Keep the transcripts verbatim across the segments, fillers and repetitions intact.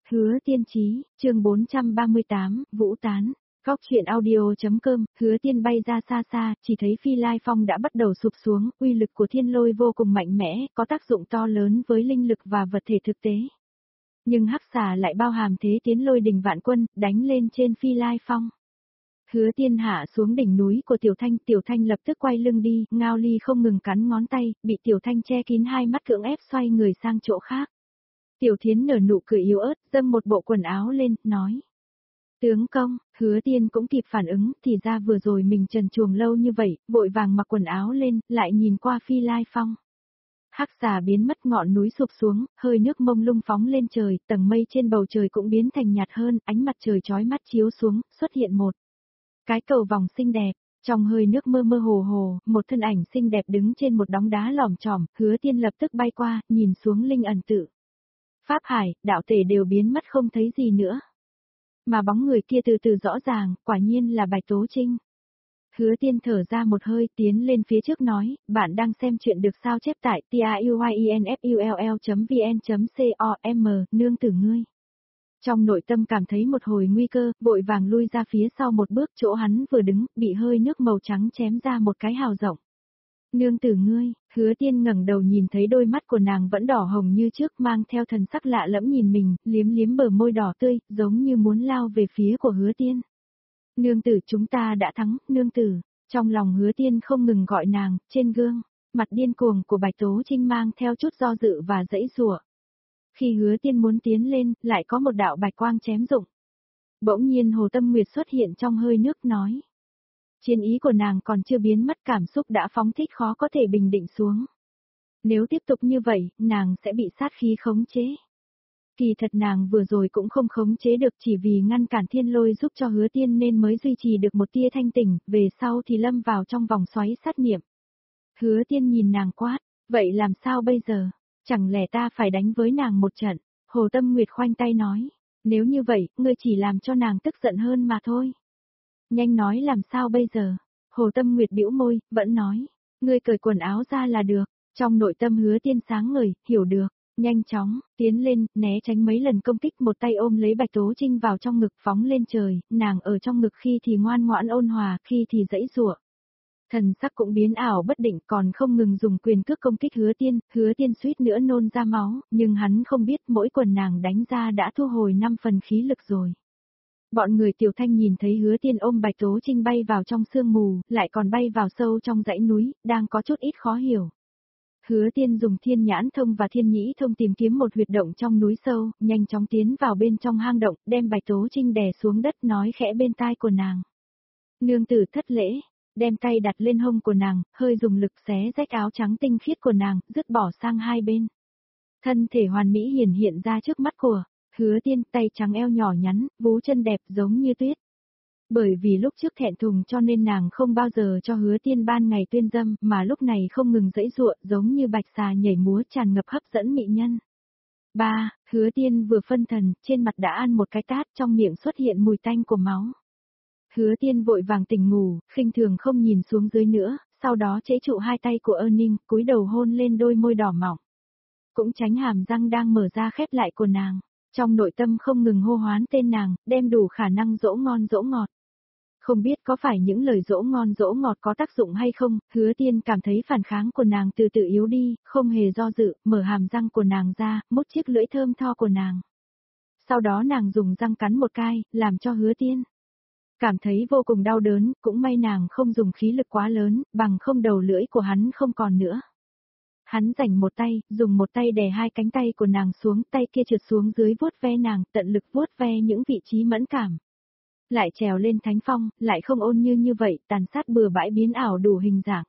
Hứa Tiên Chí, chương bốn trăm ba mươi tám, Vũ Tán. Góc chuyện audio.com, Hứa Tiên bay ra xa xa, chỉ thấy Phi Lai Phong đã bắt đầu sụp xuống, uy lực của thiên lôi vô cùng mạnh mẽ, có tác dụng to lớn với linh lực và vật thể thực tế. Nhưng hắc xà lại bao hàm thế tiến lôi đình vạn quân, đánh lên trên Phi Lai Phong. Hứa Tiên hạ xuống đỉnh núi của Tiểu Thanh, Tiểu Thanh lập tức quay lưng đi, Ngao Ly không ngừng cắn ngón tay, bị Tiểu Thanh che kín hai mắt cưỡng ép xoay người sang chỗ khác. Tiểu Thiến nở nụ cười yếu ớt, dâng một bộ quần áo lên, nói. Tướng công, Hứa Tiên cũng kịp phản ứng, thì ra vừa rồi mình trần truồng lâu như vậy, vội vàng mặc quần áo lên, lại nhìn qua Phi Lai Phong. Hắc xà biến mất, ngọn núi sụp xuống, hơi nước mông lung phóng lên trời, tầng mây trên bầu trời cũng biến thành nhạt hơn, ánh mặt trời chói mắt chiếu xuống, xuất hiện một cái cầu vòng xinh đẹp. Trong hơi nước mơ mơ hồ hồ, một thân ảnh xinh đẹp đứng trên một đống đá lỏm chỏm, Hứa Tiên lập tức bay qua, nhìn xuống linh ẩn tự. Pháp hải, đạo tể đều biến mất không thấy gì nữa. Mà bóng người kia từ từ rõ ràng, quả nhiên là Bạch Tố Trinh. Hứa Tiên thở ra một hơi, tiến lên phía trước nói, bạn đang xem chuyện được sao chép tại tiuyinfull chấm vn chấm com, nương tử ngươi. Trong nội tâm cảm thấy một hồi nguy cơ, vội vàng lui ra phía sau một bước, chỗ hắn vừa đứng, bị hơi nước màu trắng chém ra một cái hào rộng. Nương tử ngươi, Hứa Tiên ngẩng đầu nhìn thấy đôi mắt của nàng vẫn đỏ hồng như trước, mang theo thần sắc lạ lẫm nhìn mình, liếm liếm bờ môi đỏ tươi, giống như muốn lao về phía của Hứa Tiên. Nương tử, chúng ta đã thắng, nương tử. Trong lòng Hứa Tiên không ngừng gọi nàng, trên gương, mặt điên cuồng của Bạch Tố Trinh mang theo chút do dự và dãy giụa. Khi Hứa Tiên muốn tiến lên, lại có một đạo bạch quang chém rụng. Bỗng nhiên Hồ Tâm Nguyệt xuất hiện trong hơi nước nói. Chiến ý của nàng còn chưa biến mất, cảm xúc đã phóng thích khó có thể bình định xuống. Nếu tiếp tục như vậy, nàng sẽ bị sát khí khống chế. Kỳ thật nàng vừa rồi cũng không khống chế được, chỉ vì ngăn cản thiên lôi giúp cho Hứa Tiên nên mới duy trì được một tia thanh tỉnh, về sau thì lâm vào trong vòng xoáy sát niệm. Hứa Tiên nhìn nàng quát, vậy làm sao bây giờ? Chẳng lẽ ta phải đánh với nàng một trận? Hồ Tâm Nguyệt khoanh tay nói, nếu như vậy, ngươi chỉ làm cho nàng tức giận hơn mà thôi. Nhanh nói làm sao bây giờ? Hồ Tâm Nguyệt bĩu môi, vẫn nói, ngươi cởi quần áo ra là được. Trong nội tâm Hứa Tiên sáng ngời, hiểu được, nhanh chóng, tiến lên, né tránh mấy lần công kích, một tay ôm lấy Bạch Tố Trinh vào trong ngực phóng lên trời, nàng ở trong ngực khi thì ngoan ngoãn ôn hòa, khi thì dãy giụa. Thần sắc cũng biến ảo bất định, còn không ngừng dùng quyền cước công kích Hứa Tiên, Hứa Tiên suýt nữa nôn ra máu, nhưng hắn không biết mỗi quần nàng đánh ra đã thu hồi năm phần khí lực rồi. Bọn người Tiểu Thanh nhìn thấy Hứa Tiên ôm Bạch Tố Trinh bay vào trong sương mù, lại còn bay vào sâu trong dãy núi, đang có chút ít khó hiểu. Hứa Tiên dùng thiên nhãn thông và thiên nhĩ thông tìm kiếm một huyệt động trong núi sâu, nhanh chóng tiến vào bên trong hang động, đem Bạch Tố Trinh đè xuống đất, nói khẽ bên tai của nàng. Nương tử thất lễ, đem tay đặt lên hông của nàng, hơi dùng lực xé rách áo trắng tinh khiết của nàng, dứt bỏ sang hai bên. Thân thể hoàn mỹ hiển hiện ra trước mắt của Hứa Tiên, tay trắng eo nhỏ nhắn, vú chân đẹp giống như tuyết. Bởi vì lúc trước thẹn thùng cho nên nàng không bao giờ cho Hứa Tiên ban ngày tuyên dâm, mà lúc này không ngừng dãy giụa, giống như bạch xà nhảy múa tràn ngập hấp dẫn mỹ nhân. Ba, Hứa Tiên vừa phân thần, trên mặt đã ăn một cái tát, trong miệng xuất hiện mùi tanh của máu. Hứa Tiên vội vàng tỉnh ngủ, khinh thường không nhìn xuống dưới nữa, sau đó chế trụ hai tay của Ơ Ninh, cúi đầu hôn lên đôi môi đỏ mỏng. Cũng tránh hàm răng đang mở ra khép lại của nàng, trong nội tâm không ngừng hô hoán tên nàng, đem đủ khả năng dỗ ngon dỗ ngọt. Không biết có phải những lời dỗ ngon dỗ ngọt có tác dụng hay không, Hứa Tiên cảm thấy phản kháng của nàng từ từ yếu đi, không hề do dự, mở hàm răng của nàng ra, mút chiếc lưỡi thơm tho của nàng. Sau đó nàng dùng răng cắn một cái, làm cho Hứa Tiên cảm thấy vô cùng đau đớn, cũng may nàng không dùng khí lực quá lớn, bằng không đầu lưỡi của hắn không còn nữa. Hắn rảnh một tay, dùng một tay đè hai cánh tay của nàng xuống, tay kia trượt xuống dưới vuốt ve nàng, tận lực vuốt ve những vị trí mẫn cảm. Lại trèo lên thánh phong, lại không ôn như như vậy, tàn sát bừa bãi biến ảo đủ hình dạng.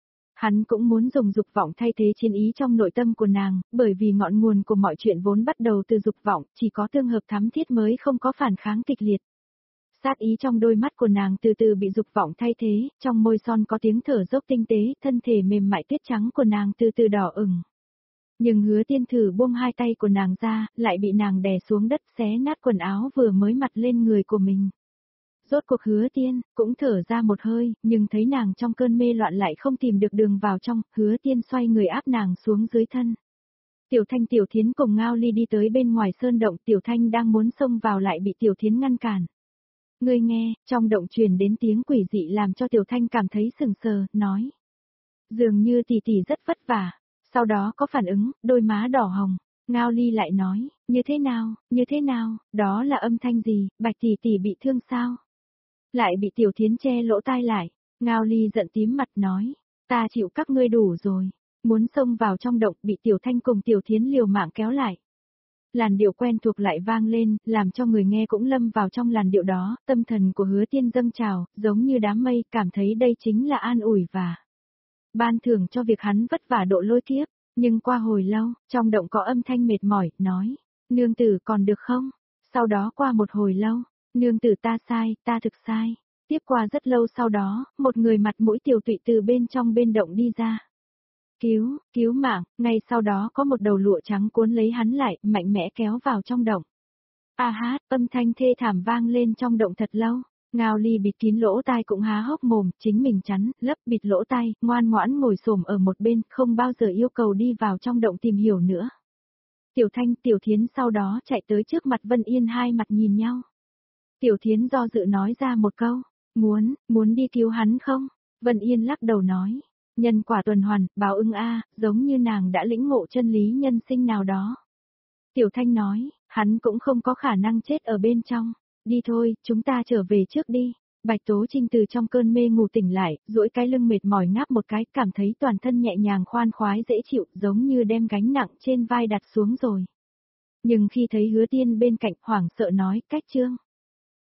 Hắn cũng muốn dùng dục vọng thay thế chiến ý trong nội tâm của nàng, bởi vì ngọn nguồn của mọi chuyện vốn bắt đầu từ dục vọng, chỉ có tương hợp thắm thiết mới không có phản kháng kịch liệt. Sát ý trong đôi mắt của nàng từ từ bị dục vọng thay thế, trong môi son có tiếng thở dốc tinh tế, thân thể mềm mại tuyết trắng của nàng từ từ đỏ ửng. Nhưng Hứa Tiên thử buông hai tay của nàng ra, lại bị nàng đè xuống đất xé nát quần áo vừa mới mặc lên người của mình. Rốt cuộc Hứa Tiên cũng thở ra một hơi, nhưng thấy nàng trong cơn mê loạn lại không tìm được đường vào trong, Hứa Tiên xoay người áp nàng xuống dưới thân. Tiểu Thanh Tiểu Thiến cùng Ngao Ly đi tới bên ngoài sơn động, Tiểu Thanh đang muốn xông vào lại bị Tiểu Thiến ngăn cản. Ngươi nghe, trong động truyền đến tiếng quỷ dị làm cho Tiểu Thanh cảm thấy sừng sờ, nói. Dường như tỷ tỷ rất vất vả, sau đó có phản ứng, đôi má đỏ hồng. Ngao Ly lại nói, như thế nào, như thế nào, đó là âm thanh gì, Bạch tỷ tỷ bị thương sao? Lại bị Tiểu Thiến che lỗ tai lại, Ngao Ly giận tím mặt nói, ta chịu các ngươi đủ rồi, muốn xông vào trong động bị Tiểu Thanh cùng Tiểu Thiến liều mạng kéo lại. Làn điệu quen thuộc lại vang lên, làm cho người nghe cũng lâm vào trong làn điệu đó, tâm thần của Hứa Tiên dâng trào, giống như đám mây, cảm thấy đây chính là an ủi và ban thưởng cho việc hắn vất vả độ lôi kiếp. Nhưng qua hồi lâu, trong động có âm thanh mệt mỏi, nói, nương tử còn được không? Sau đó qua một hồi lâu, nương tử ta sai, ta thực sai. Tiếp qua rất lâu sau đó, một người mặt mũi tiều tụy từ bên trong bên động đi ra. Cứu, cứu mạng, ngay sau đó có một đầu lụa trắng cuốn lấy hắn lại, mạnh mẽ kéo vào trong động. A hát, âm thanh thê thảm vang lên trong động thật lâu. Ngao Ly bịt kín lỗ tai cũng há hốc mồm, chính mình chắn, lấp bịt lỗ tai, ngoan ngoãn ngồi xổm ở một bên, không bao giờ yêu cầu đi vào trong động tìm hiểu nữa. Tiểu Thanh, Tiểu Thiến sau đó chạy tới trước mặt Vân Yên, hai mặt nhìn nhau. Tiểu Thiến do dự nói ra một câu, muốn, muốn đi cứu hắn không? Vân Yên lắc đầu nói, nhân quả tuần hoàn, báo ứng a, giống như nàng đã lĩnh ngộ chân lý nhân sinh nào đó. Tiểu Thanh nói, hắn cũng không có khả năng chết ở bên trong. Đi thôi, chúng ta trở về trước đi. Bạch Tố Trinh từ trong cơn mê ngủ tỉnh lại, duỗi cái lưng mệt mỏi ngáp một cái, cảm thấy toàn thân nhẹ nhàng khoan khoái dễ chịu, giống như đem gánh nặng trên vai đặt xuống rồi. Nhưng khi thấy Hứa Tiên bên cạnh, hoảng sợ nói, cách chương.